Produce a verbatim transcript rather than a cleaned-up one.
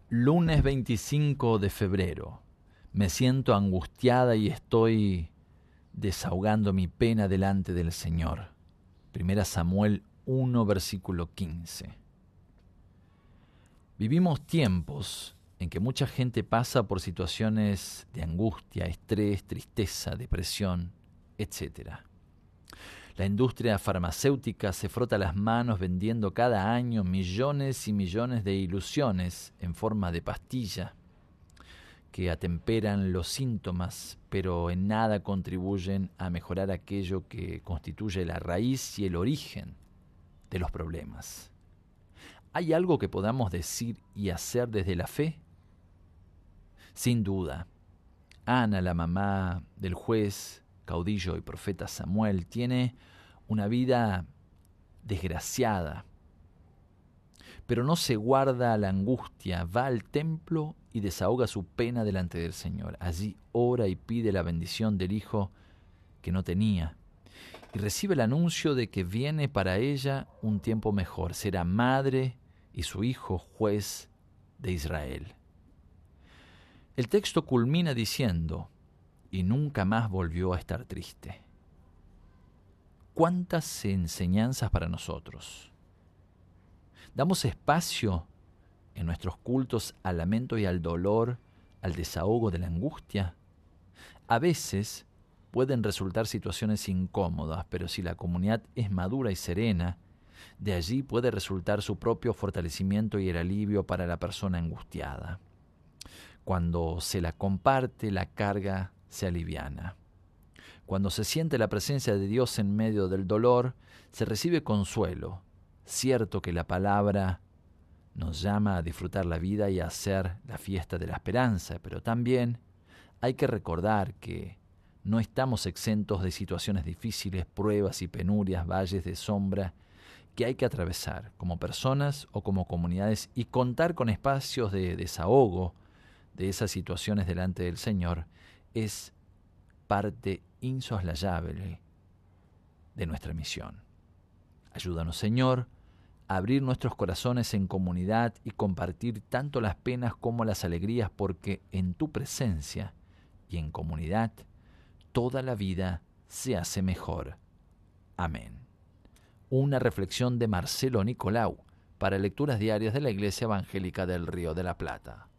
Lunes veinticinco de febrero. Me siento angustiada y estoy desahogando mi pena delante del Señor. Primera Samuel uno, versículo quince. Vivimos tiempos en que mucha gente pasa por situaciones de angustia, estrés, tristeza, depresión, etcétera. La industria farmacéutica se frota las manos vendiendo cada año millones y millones de ilusiones en forma de pastilla que atemperan los síntomas, pero en nada contribuyen a mejorar aquello que constituye la raíz y el origen de los problemas. ¿Hay algo que podamos decir y hacer desde la fe? Sin duda, Ana, la mamá del juez, caudillo y profeta Samuel, tiene una vida desgraciada, pero no se guarda la angustia, va al templo y desahoga su pena delante del Señor. Allí ora y pide la bendición del hijo que no tenía y recibe el anuncio de que viene para ella un tiempo mejor. Será madre y su hijo juez de Israel. El texto culmina diciendo: y nunca más volvió a estar triste. ¿Cuántas enseñanzas para nosotros? ¿Damos espacio en nuestros cultos al lamento y al dolor, al desahogo de la angustia? A veces pueden resultar situaciones incómodas, pero si la comunidad es madura y serena, de allí puede resultar su propio fortalecimiento y el alivio para la persona angustiada. Cuando se la comparte, la carga se aliviana. Cuando se siente la presencia de Dios en medio del dolor, se recibe consuelo. Cierto que la palabra nos llama a disfrutar la vida y a hacer la fiesta de la esperanza, pero también hay que recordar que no estamos exentos de situaciones difíciles, pruebas y penurias, valles de sombra que hay que atravesar como personas o como comunidades, y contar con espacios de desahogo de esas situaciones delante del Señor es parte insoslayable de nuestra misión. Ayúdanos, Señor, a abrir nuestros corazones en comunidad y compartir tanto las penas como las alegrías, porque en tu presencia y en comunidad toda la vida se hace mejor. Amén. Una reflexión de Marcelo Nicolau para Lecturas Diarias de la Iglesia Evangélica del Río de la Plata.